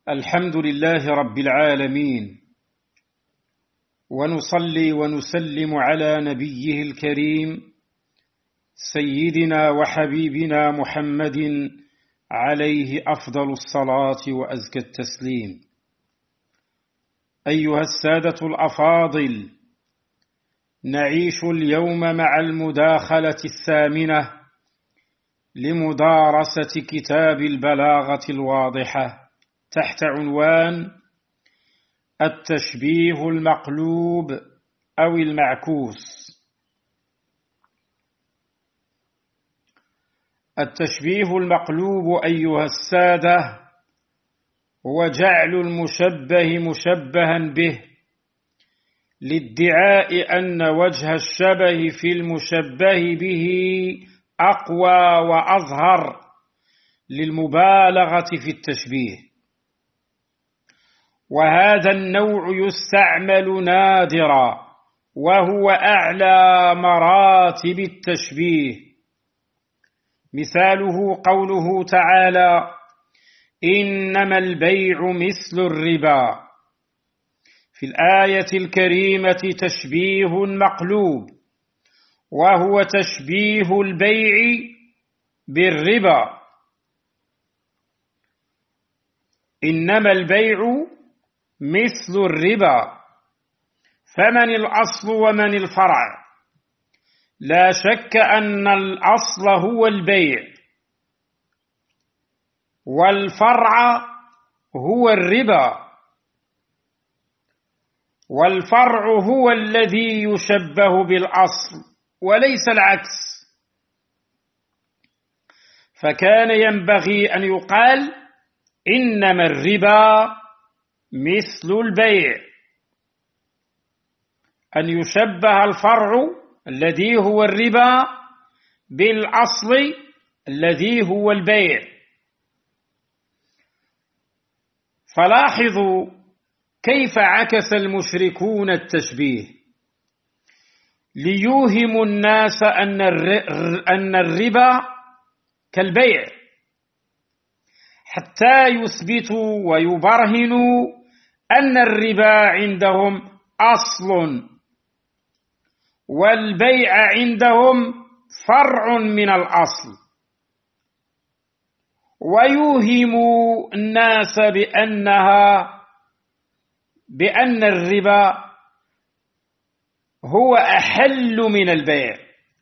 الحمد لله رب العالمين، ونصلي ونسلم على نبيه الكريم سيدنا وحبيبنا محمد عليه أفضل الصلاة وأزكى التسليم. أيها السادة الأفاضل، نعيش اليوم مع المداخلة الثامنة لمدارسة كتاب البلاغة الواضحة تحت عنوان التشبيه المقلوب أو المعكوس. التشبيه المقلوب أيها السادة هو جعل المشبه مشبها به لادعاء أن وجه الشبه في المشبه به أقوى وأظهر للمبالغة في التشبيه، وهذا النوع يستعمل نادرا وهو أعلى مراتب التشبيه. مثاله قوله تعالى: إنما البيع مثل الربا. في الآية الكريمة تشبيه مقلوب، وهو تشبيه البيع بالربا. إنما البيع مثل الربا، فمن الأصل ومن الفرع؟ لا شك أن الأصل هو البيع، والفرع هو الربا، والفرع هو الذي يشبه بالأصل وليس العكس. فكان ينبغي أن يقال إنما الربا مثل البيع، أن يشبه الفرع الذي هو الربا بالأصل الذي هو البيع. فلاحظوا كيف عكس المشركون التشبيه ليوهموا الناس أن الربا كالبيع، حتى يثبتوا ويبرهنوا أن الربا عندهم أصل والبيع عندهم فرع من الأصل، ويوهموا الناس بأن الربا هو أحل من البيع،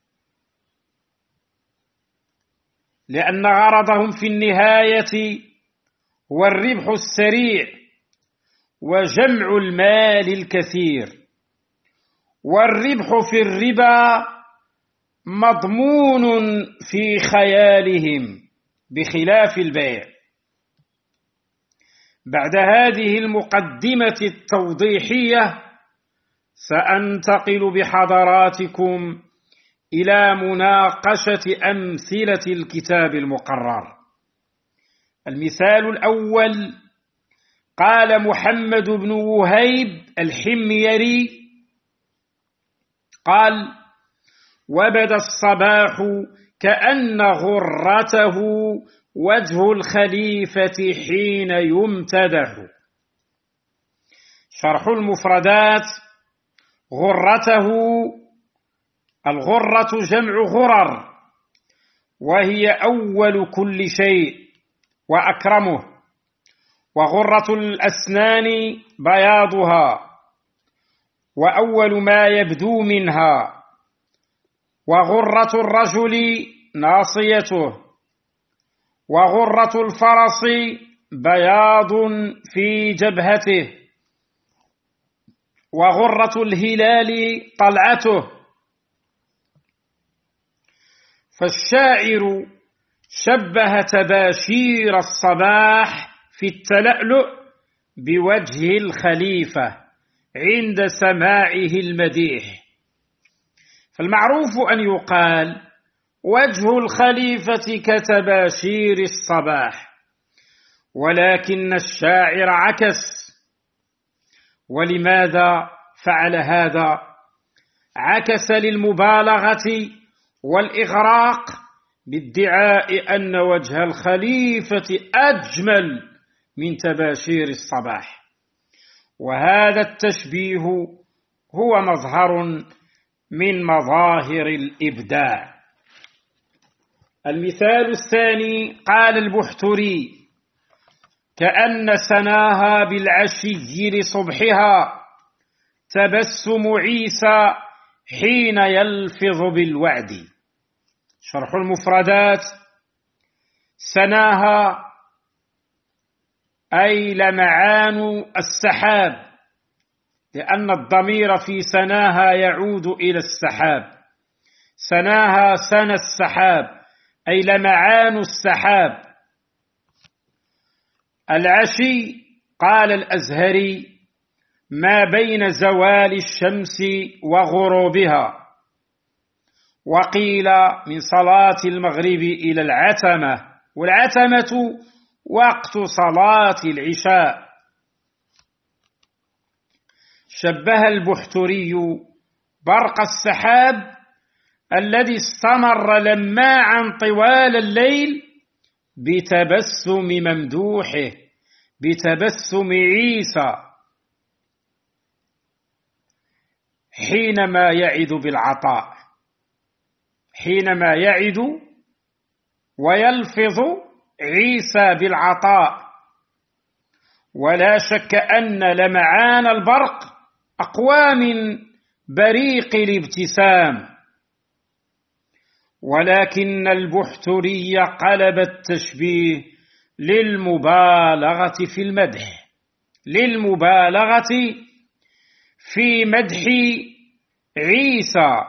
لأن غرضهم في النهاية هو الربح السريع وجمع المال الكثير، والربح في الربا مضمون في خيالهم بخلاف البيع. بعد هذه المقدمة التوضيحية سأنتقل بحضراتكم إلى مناقشة أمثلة الكتاب المقرر. المثال الأول: قال محمد بن وهيب الحميري قال: وبدا الصباح كأن غرته وجه الخليفة حين يمتدح. شرح المفردات: غرته، الغرة جمع غرر، وهي أول كل شيء وأكرمه، وغرة الأسنان بياضها وأول ما يبدو منها، وغرة الرجل ناصيته، وغرة الفرس بياض في جبهته، وغرة الهلال طلعته. فالشاعر شبه تباشير الصباح في التلألؤ بوجه الخليفة عند سماعه المديح. فالمعروف أن يقال وجه الخليفة كتباشير الصباح، ولكن الشاعر عكس. ولماذا فعل هذا؟ عكس للمبالغة والإغراق بادعاء أن وجه الخليفة أجمل من تباشير الصباح. وهذا التشبيه هو مظهر من مظاهر الإبداع. المثال الثاني قال البحتري: كأن سناها بالعشي لصبحها تبسم عيسى حين يلفظ بالوعد. شرح المفردات: سناها أي لمعان السحاب، لأن الضمير في سناها يعود إلى السحاب. سناها سنى السحاب أي لمعان السحاب. العشي قال الأزهري: ما بين زوال الشمس وغروبها. وقيل من صلاة المغرب إلى العتمة، والعتمة وقت صلاة العشاء. شبه البحتري برق السحاب الذي استمر لماعا طوال الليل بتبسم ممدوحه، بتبسم عيسى حينما يعد بالعطاء، حينما يعد ويلفظ عيسى بالعطاء. ولا شك أن لمعان البرق أقوى من بريق الابتسام، ولكن البحتري قلب التشبيه للمبالغة في المدح، للمبالغة في مدح عيسى.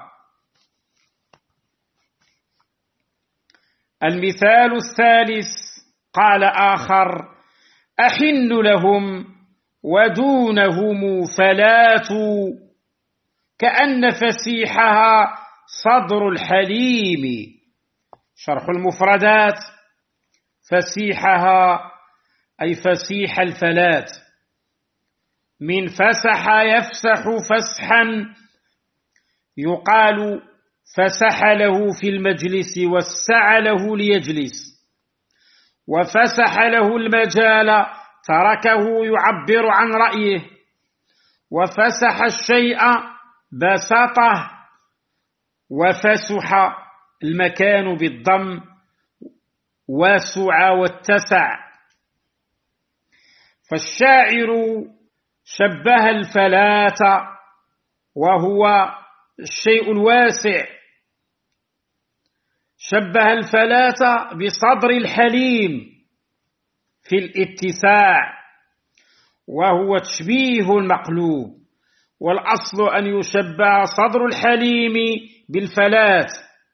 المثال الثالث قال آخر: أحن لهم ودونهم فلات كأن فسيحها صدر الحليم. شرح المفردات: فسيحها أي فسيح الفلات، من فسح يفسح فسحا، يقال فسح له في المجلس وسع له ليجلس، وفسح له المجال تركه يعبر عن رأيه، وفسح الشيء بسطه، وفسح المكان بالضم، وسع واتسع. فالشاعر شبه الفلاة وهو الشيء الواسع، شبه الفلاة بصدر الحليم في الاتساع، وهو تشبيه المقلوب، والأصل أن يشبه صدر الحليم بالفلاة،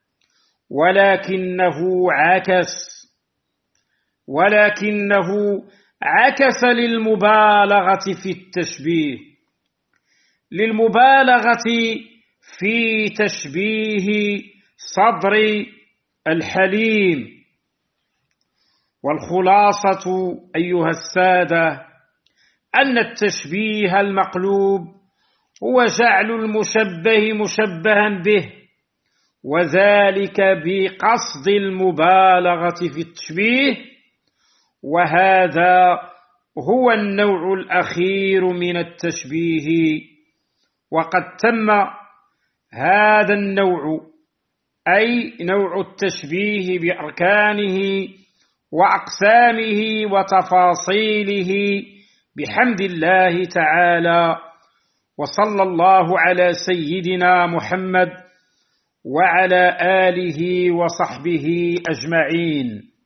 ولكنه عكس للمبالغة في التشبيه، للمبالغة في تشبيه صدر الحليم. والخلاصة أيها السادة أن التشبيه المقلوب هو جعل المشبه مشبها به، وذلك بقصد المبالغة في التشبيه، وهذا هو النوع الأخير من التشبيه. وقد تم هذا النوع، أي نوع التشبيه بأركانه وأقسامه وتفاصيله، بحمد الله تعالى. وصلى الله على سيدنا محمد وعلى آله وصحبه أجمعين.